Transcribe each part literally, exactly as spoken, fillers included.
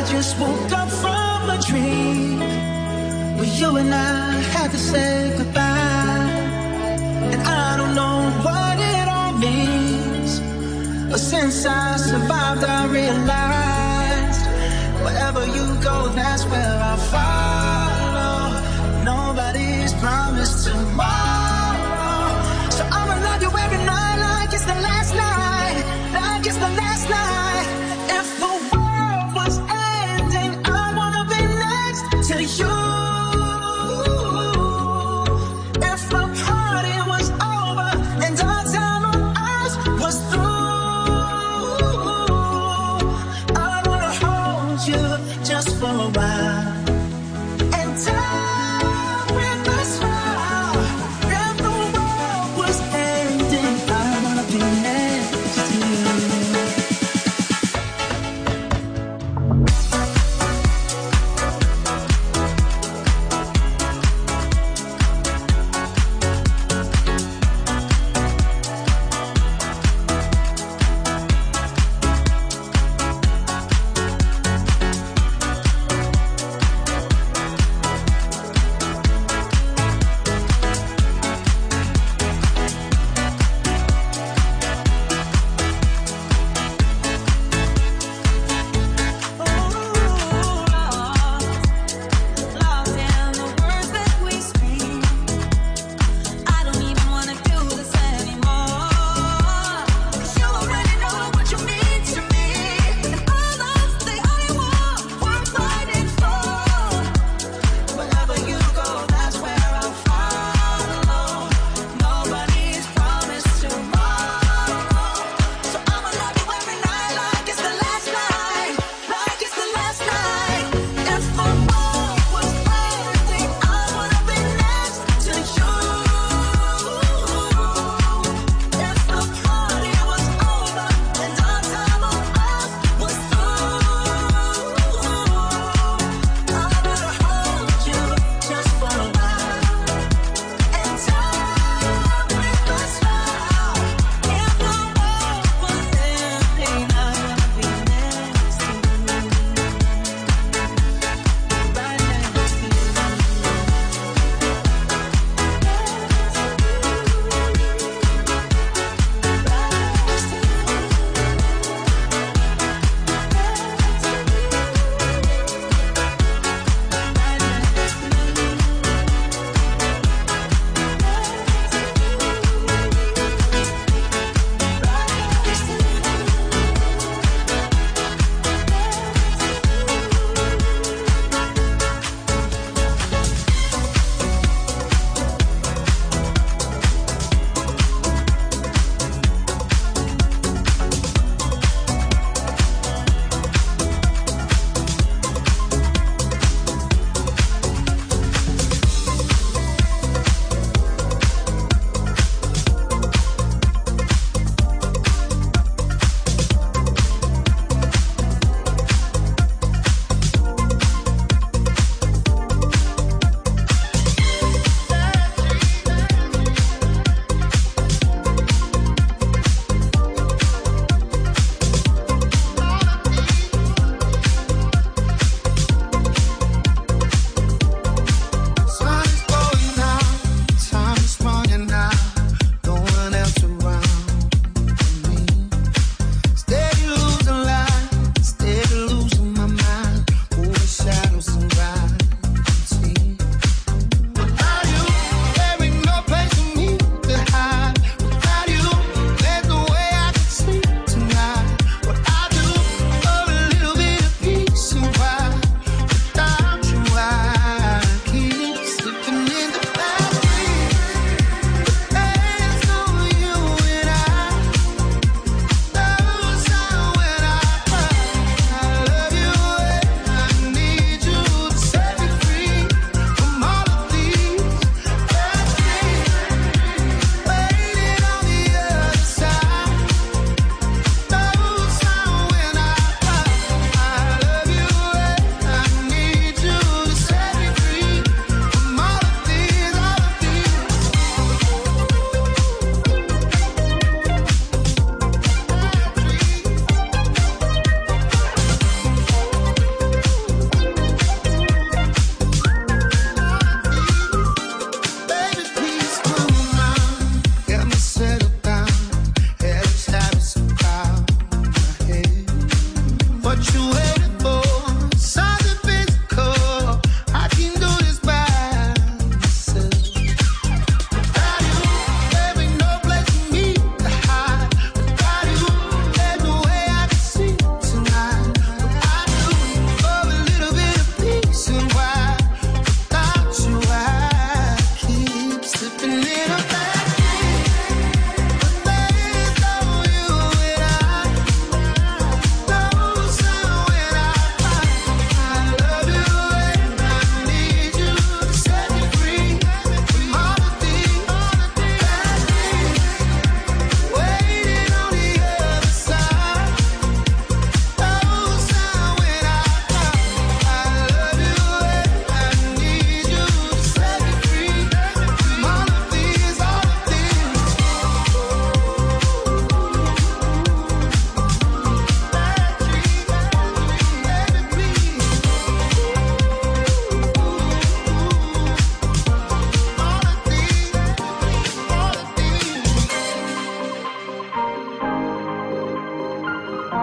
just woke up from a dream where you and I had to say goodbye. And I don't know what it all means, but since I survived I realized wherever you go, that's where I'll follow. Nobody's promised tomorrow, so I'ma love you every night like it's the last night, like it's the last night. If the world was ending, I wanna be next to you. If the party was over and our time on earth was through, I wanna hold you just for a while and die with a smile. If the world was ending, I wanna be next to you.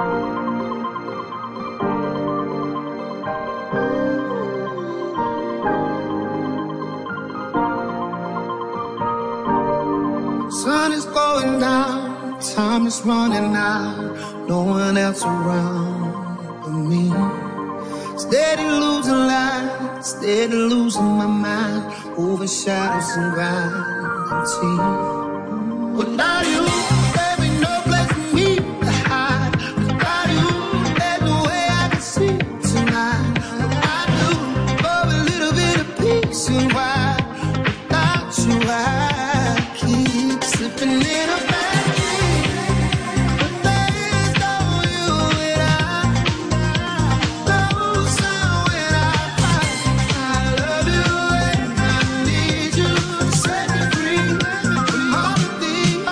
Sun is going down, time is running out, no one else around but me. Steady losing light, steady losing my mind, over shadows and gravity. Without you, there ain't no place for me to hide. Without you, there's no way I can see tonight. Without you, for a little bit of peace and why. Without you, I keep slipping in a bad dream. But there is no you and I. No sound when I cry. I love you and I need you to set me free from all the things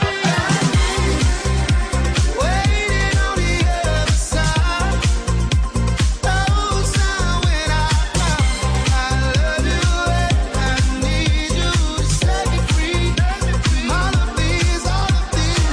waiting on the other side. No sound when I cry. I love you and I need you to set me free from all of these, all of these.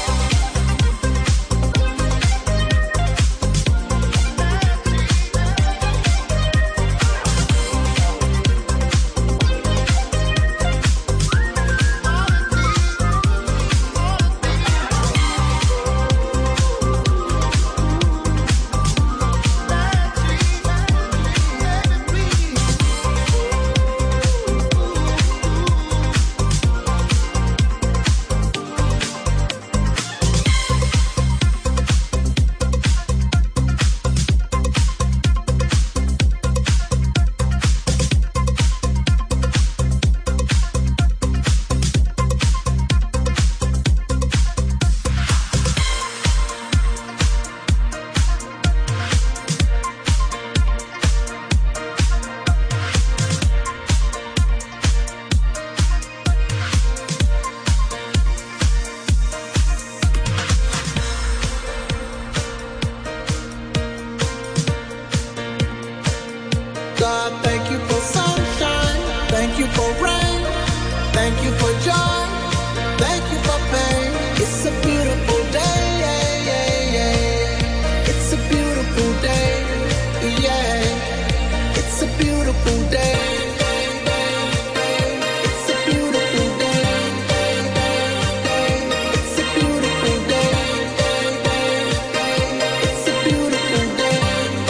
God, thank you for sunshine, thank you for rain, thank you for joy, thank you for pain. It's a beautiful day, yeah, yeah, yeah. It's a beautiful day, yeah. It's a beautiful day. It's a beautiful day. It's a beautiful day. It's a beautiful day.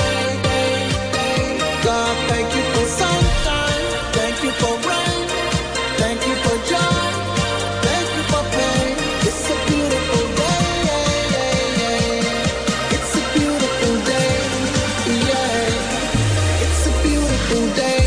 God, thank you for sunshine, thank you for rain, thank you for joy, thank you for pain. It's a beautiful day, yeah, yeah, yeah. It's a beautiful day, yeah. It's a beautiful day.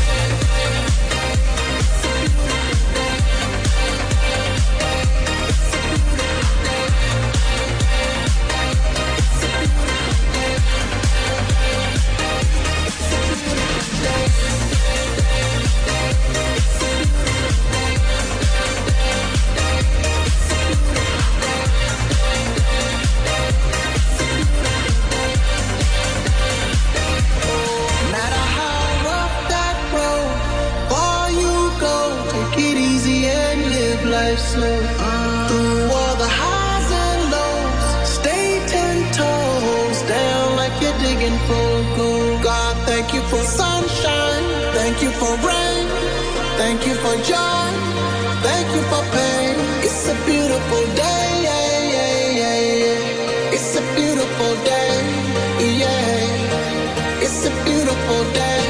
No matter how rough that road, far you go, take it easy and live life slow. Through all the highs and lows, stay ten toes down like you're digging for gold. God, thank you for sunshine, thank you for rain, thank you for joy, thank you for pain. It's a beautiful day, yeah, yeah, yeah, yeah. It's a beautiful day, yeah. It's a beautiful day.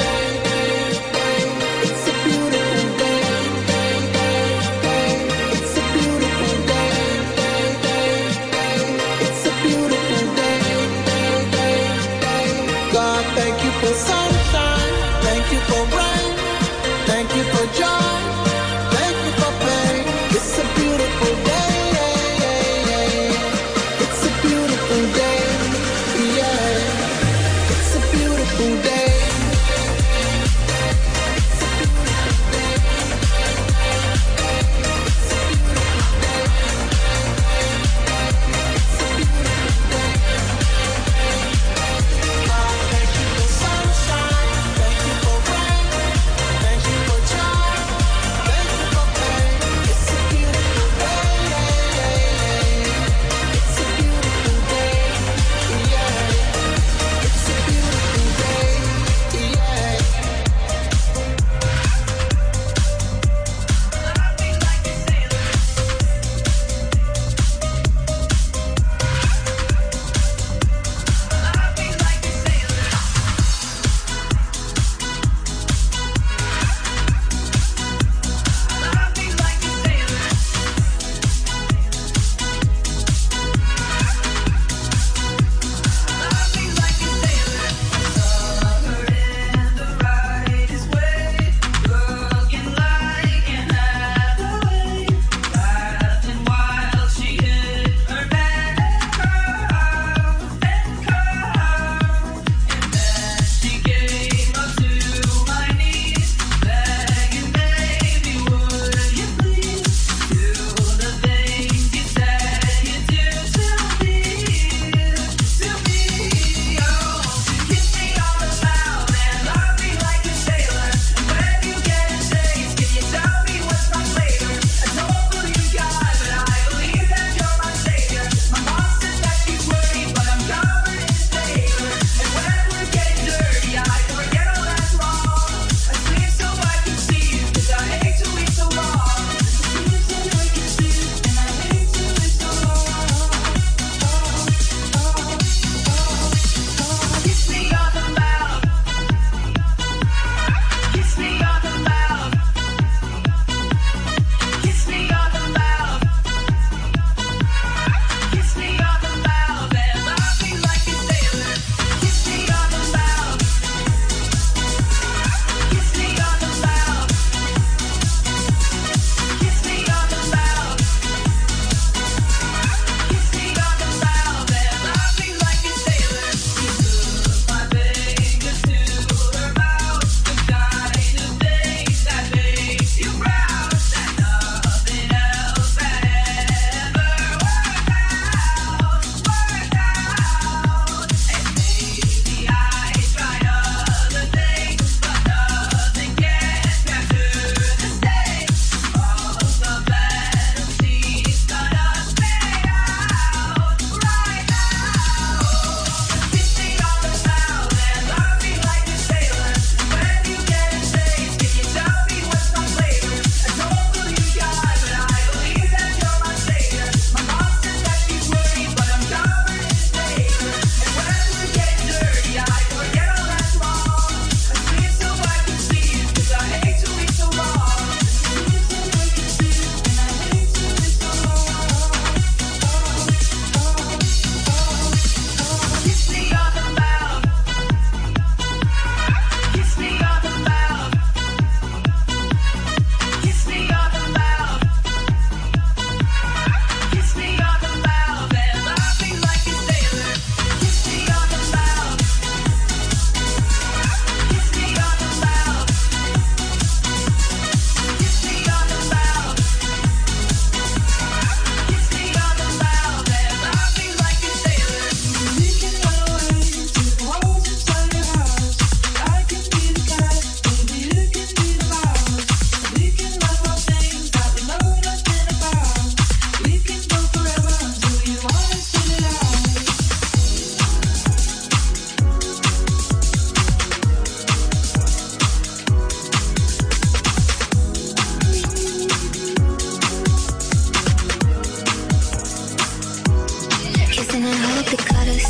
It's a beautiful day. It's a beautiful day. It's a beautiful day. God, thank you for sunshine, thank you for rain, thank you for joy, thank you for pain. It's a beautiful day, yeah, yeah, yeah. It's a beautiful day, yeah. It's a beautiful day. Thank you for sunshine, thank you for rain, thank you for joy, thank you for pain. It's a beautiful day, yeah, yeah, yeah. It's a beautiful day.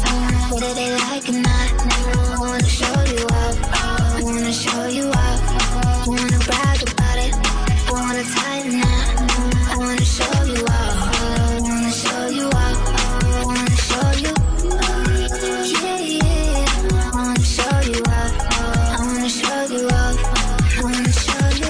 whether they like or not. I wanna show you up, I wanna show you up. I wanna brag about it, I wanna tighten up. I wanna show you up, I wanna show you up. I wanna show you, yeah, yeah. I wanna show you up, I wanna show you up. I wanna show you,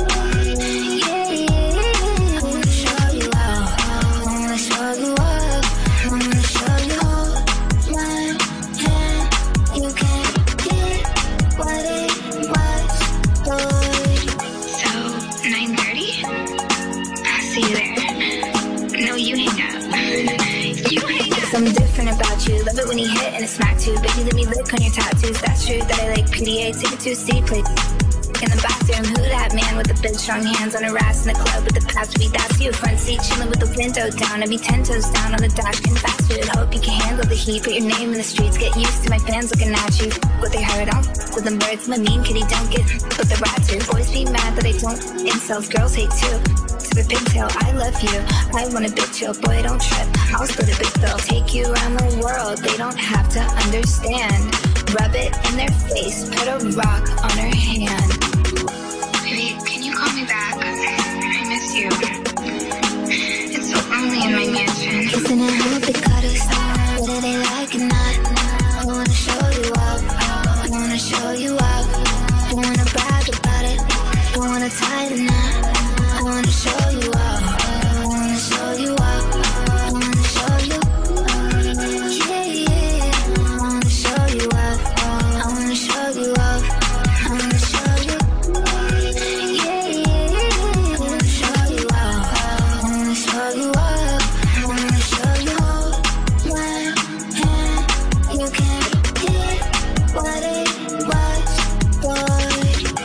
yeah, yeah. I wanna show you up, I wanna show you up. I wanna show you all my hand. You can't get what it was, boy. So, nine thirty? I'll see you there. No, you hang up. You hang up. Something different about you. Love it when you hit and it smack too. Baby, let me lick on your tattoos. That's true that I like P D A. Take it to a C plate. In the bathroom, who that man with the big strong hands on her ass in the club with the past week? That's you. Front seat chilling with the window down. I be ten toes down on the dash, getting fast food. Hope you can handle the heat. Put your name in the streets. Get used to my fans looking at you. What they heard on with them birds. I'm a mean kitty, don't get with the rat too. Boys be mad that I don't incels. Girls hate too. To the pigtail, I love you. I want a big chill, boy, don't trip. I'll split a big bill. Take you around the world. They don't have to understand. Rub it in their face. Put a rock on her hand. Baby, can you call me back? I miss you. It's so lonely in my mansion. Kissing and hope it cut us, whether they like or not. I wanna show you up, I wanna show you up. I wanna brag about it, I wanna tighten up. I wanna show you up, I wanna show you up. I wanna show you, yeah, yeah. I wanna show you up, I wanna show you up. I wanna show you, yeah, yeah. I wanna show you up, I wanna show you up. I wanna show you all my hand. You can't get what it was, boy.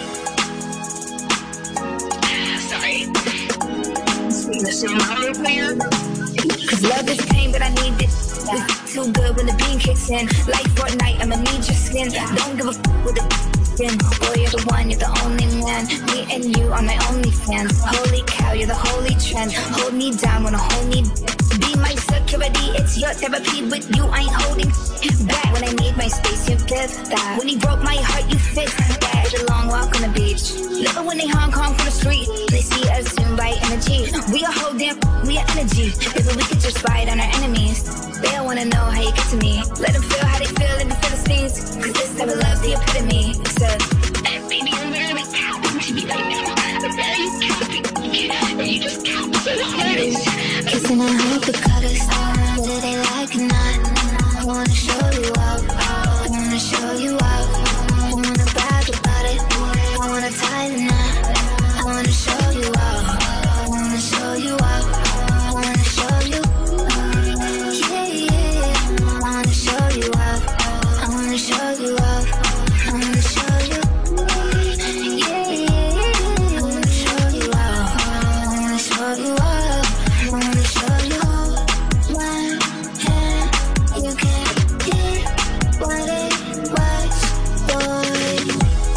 Sorry. Listen, my plan. Cause love is pain, but I need it. It's too good when the beam kicks in. Like Fortnite, I'ma need your skin. Don't give a f with the skin. Boy, you're the one, you're the only man. Me and you are my only fans. Holy cow, you're the holy trend. Hold me down when I hold me. Be my security, it's your therapy. With you, I ain't holding back. When I need my space, you give that. When he broke my heart, you fixed that. It's a long walk on the beach. Love it when they Hong Kong from the street. They see us soon by energy. We are whole damn, we are energy. If we could just fight on our enemies. They don't wanna know how you get to me. Let them feel how they feel in the Philistines. Cause this type of love's the epitome. So, Baby, you're literally capping to me right now. I'm very capping. You just capped so hard. kissing and hope it cut us, whether they like or not. I wanna show you up, I wanna show you up. I wanna brag about it, I wanna tighten up. I wanna show you up, I wanna show you up. I wanna show you, yeah, yeah. I wanna show you up, I wanna show you up. I wanna show you, yeah, yeah. I wanna show you up, I wanna show you up. I wanna show you all my hand. You can't get what it was, boy.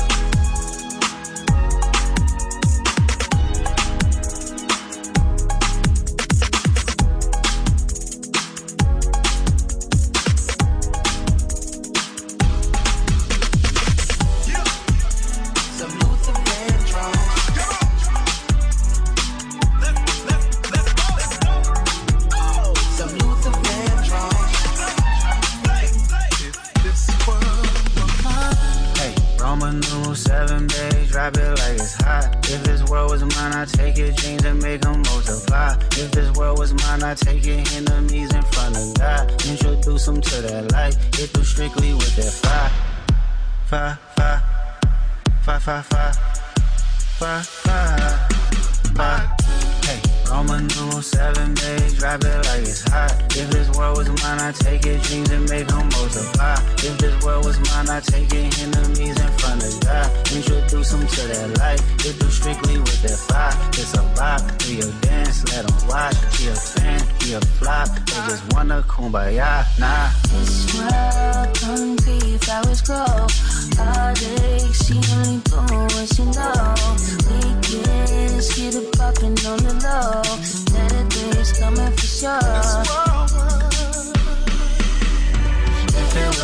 Seven days, drop it like it's hot. If this world was mine, I'd take your dreams and make them multiply. If this world was mine, I'd take your enemies in front of God. Introduce them to that light, hit them strictly with that fire. Fire, fire, fire, fire, fire, fire, fire, fire. Hey, Roman numeral seven days, drop it like it's hot. If this world was mine, I'd take your dreams and make them multiply. If this world was mine, I'd take your enemies in front of God. Introduce them to that light, hit them strictly with that fire. It's a vibe, do your dance, let them watch. He a fan, he a flop, they just wanna kumbaya, nah. This world don't grieve, flowers grow. Heartaches, she only bloom when she know. Weekends, get it poppin' on the low. Better days coming for sure.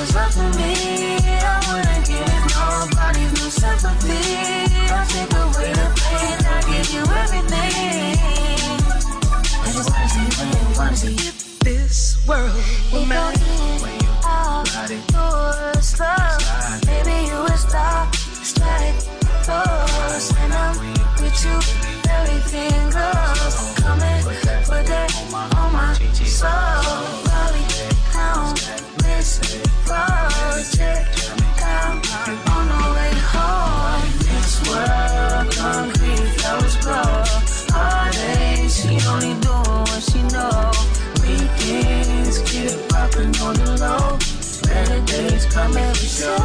was up to me, I wouldn't give nobody no sympathy. I'll take away the pain, I'll give you everything. I just wanna see you win, wanna see you. This world will matter when you ride it. You slow, maybe you will stop, strike, close. When I'm with you, everything goes. Come and put that on my soul. Rolling down this project, down on the way home. This world, concrete flowers grow. Heartache, she only doing what she know. Weekends, get it poppin' on the low. Better days come every show.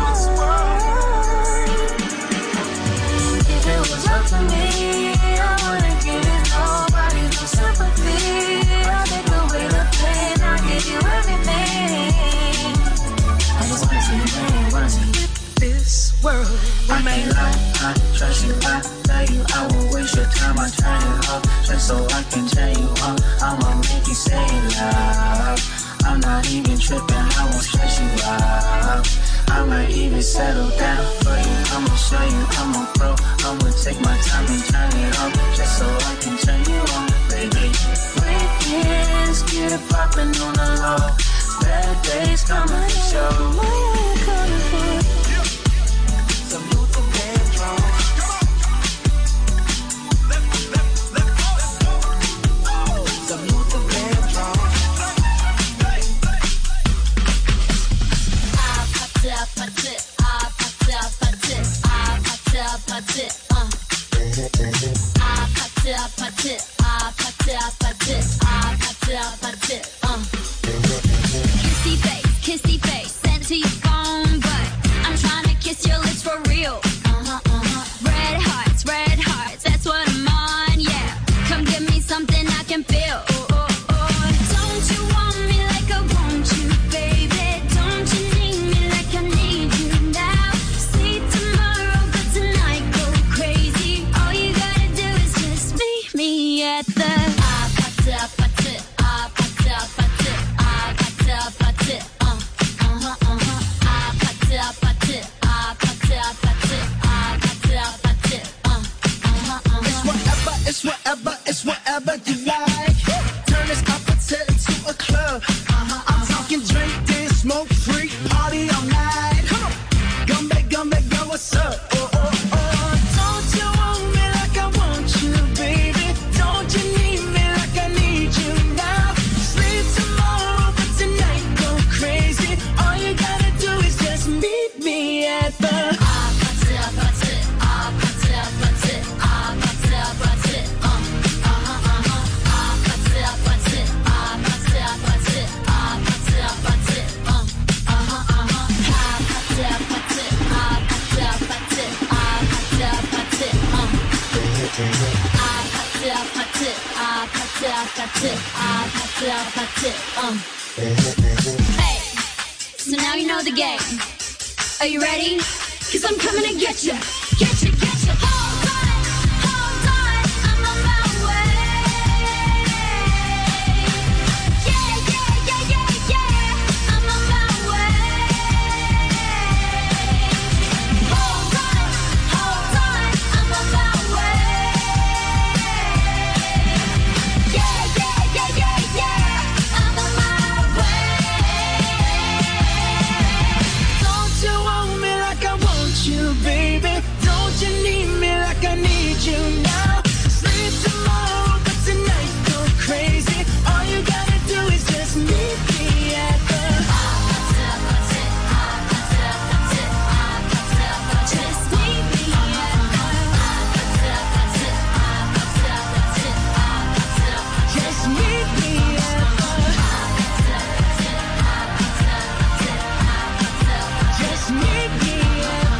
If it was up to me, I wouldn't give it nobody no sympathy. I'll take away the pain, I'll give you everything. I just wanna see you win, wanna see you. This world will I can't lie, I trust you, I love you. I won't waste your time, I turn you up just so I can turn you up. I'ma make you say love. I'm not even tripping, I won't stress you out. I might even settle down for you. I'ma show you I'm a pro. I'ma take my time and turn it up just so I can turn you on, baby. Weekends, get it poppin' on the low. Bad days coming to show. Why are you coming for? Some Luther Vandross. Some Luther Vandross. I popped it, I popped it, I popped it, I popped it, I popped it, I popped it, uh. I popped it, I popped it, I popped it, I popped it, I popped it, I popped it, uh. Kissy face, kissy face, sent to your phone, but I'm trying to kiss your lips for real. Uh-huh, uh-huh. Red hearts, red hearts, that's what I'm on, yeah. Come give me something I can feel. Oh, oh, oh. Don't you want me like I want you, baby? Don't you need me like I need you now? See tomorrow, but tonight go crazy. All you gotta do is just meet me at the I popped it, I popped it, I popped it, I popped it, I popped it, I popped it, uh, uh-huh, uh-huh. I popped it, I popped it, I popped it, I popped it, I popped it, I popped it, uh, uh-huh, uh-huh. It's whatever, it's whatever, it's whatever you like. Turn this opposite into a club. Uh-huh, I'm talking drink, dance, smoke, free, party all night. Come on, Gumbe, Gumbe, yo, what's up? Oh, oh, oh. Don't you want me like I want you, baby? Don't you need me like I need you now? Sleep tomorrow, but tonight go crazy. All you gotta do is just meet me at the I popped it, I popped it, I popped it, I popped it, I popped it, I popped it, uh, uh-huh, uh-huh. I popped it, I popped it, I popped it, I popped it, I popped it, I popped it, uh, uh-huh, uh-huh. I popped it, I popped it, I popped it, I popped it, I popped it, I popped it, uh. I popped it, I popped it, I popped it, I popped it, I popped it, I popped it, uh. Hey, so now you know the game. Are you ready? Cause I'm coming to get you, get you, get you. Hold on, hold on, I'm on my way. Yeah, yeah, yeah, yeah, yeah, I'm on my way. Hold on, hold on, I'm on my way. Yeah, yeah, yeah, yeah, yeah, I'm on my way. Don't you want me like I want you, baby? Don't you need me like I need you now? Sleep tomorrow, but tonight go crazy. All you gotta do is just meet me at the Just meet me at Just meet me at the Just meet me at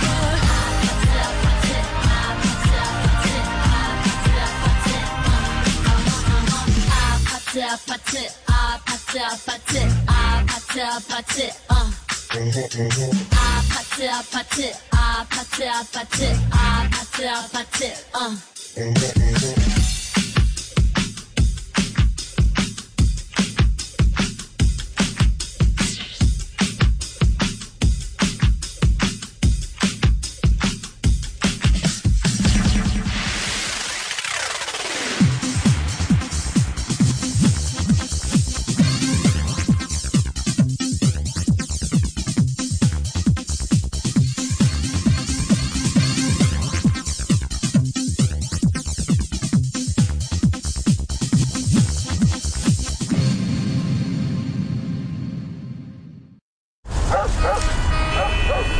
the I popped it, I popped it, I popped it, I popped it, I popped it, uh. I popped it, I popped it, I popped it, I popped it, I popped it, I popped it, uh.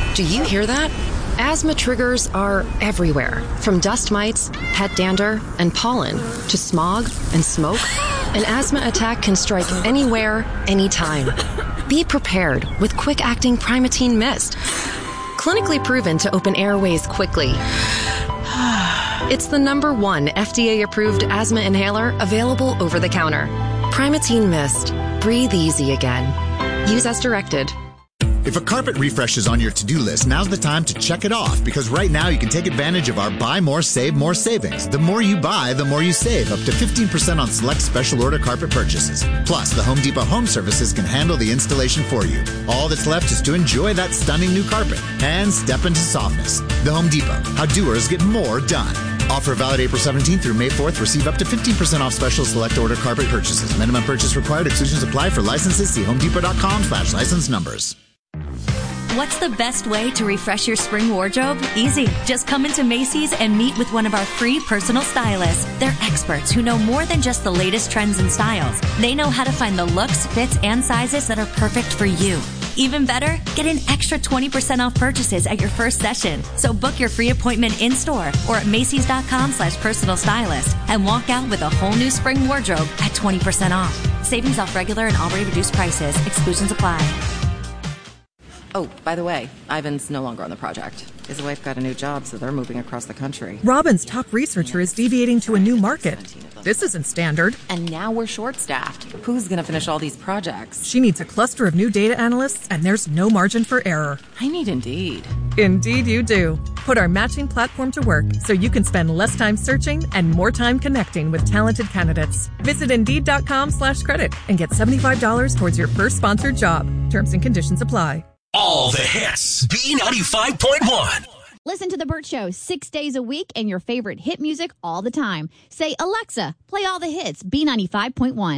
Do you hear that? Asthma triggers are everywhere, from dust mites, pet dander, and pollen, to smog and smoke. An asthma attack can strike anywhere, anytime. Be prepared with quick-acting Primatene Mist. Clinically proven to open airways quickly. It's the number one F D A-approved asthma inhaler available over the counter. Primatene Mist. Breathe easy again. Use as directed. If a carpet refresh is on your to-do list, now's the time to check it off, because right now you can take advantage of our Buy More, Save More savings. The more you buy, the more you save, up to fifteen percent on select special order carpet purchases. Plus, the Home Depot Home Services can handle the installation for you. All that's left is to enjoy that stunning new carpet and step into softness. The Home Depot, how doers get more done. Offer valid April seventeenth through May fourth. Receive up to fifteen percent off special select order carpet purchases. Minimum purchase required. Exclusions apply. For licenses, see homedepot.com slash license numbers. What's the best way to refresh your spring wardrobe? Easy. Just come into Macy's and meet with one of our free personal stylists. They're experts who know more than just the latest trends and styles. They know how to find the looks, fits, and sizes that are perfect for you. Even better, get an extra twenty percent off purchases at your first session. So book your free appointment in-store or at Macy's.com slash personal stylist and walk out with a whole new spring wardrobe at twenty percent off. Savings off regular and already reduced prices. Exclusions apply. Oh, by the way, Ivan's no longer on the project. His wife got a new job, so they're moving across the country. Robin's top researcher is deviating to a new market. This isn't standard. And now we're short-staffed. Who's going to finish all these projects? She needs a cluster of new data analysts, and there's no margin for error. I need Indeed. Indeed you do. Put our matching platform to work so you can spend less time searching and more time connecting with talented candidates. Visit Indeed.com slash credit and get seventy-five dollars towards your first sponsored job. Terms and conditions apply. All the hits. B ninety-five point one. Listen to The Burt Show six days a week and your favorite hit music all the time. Say, Alexa, play all the hits, B ninety-five point one.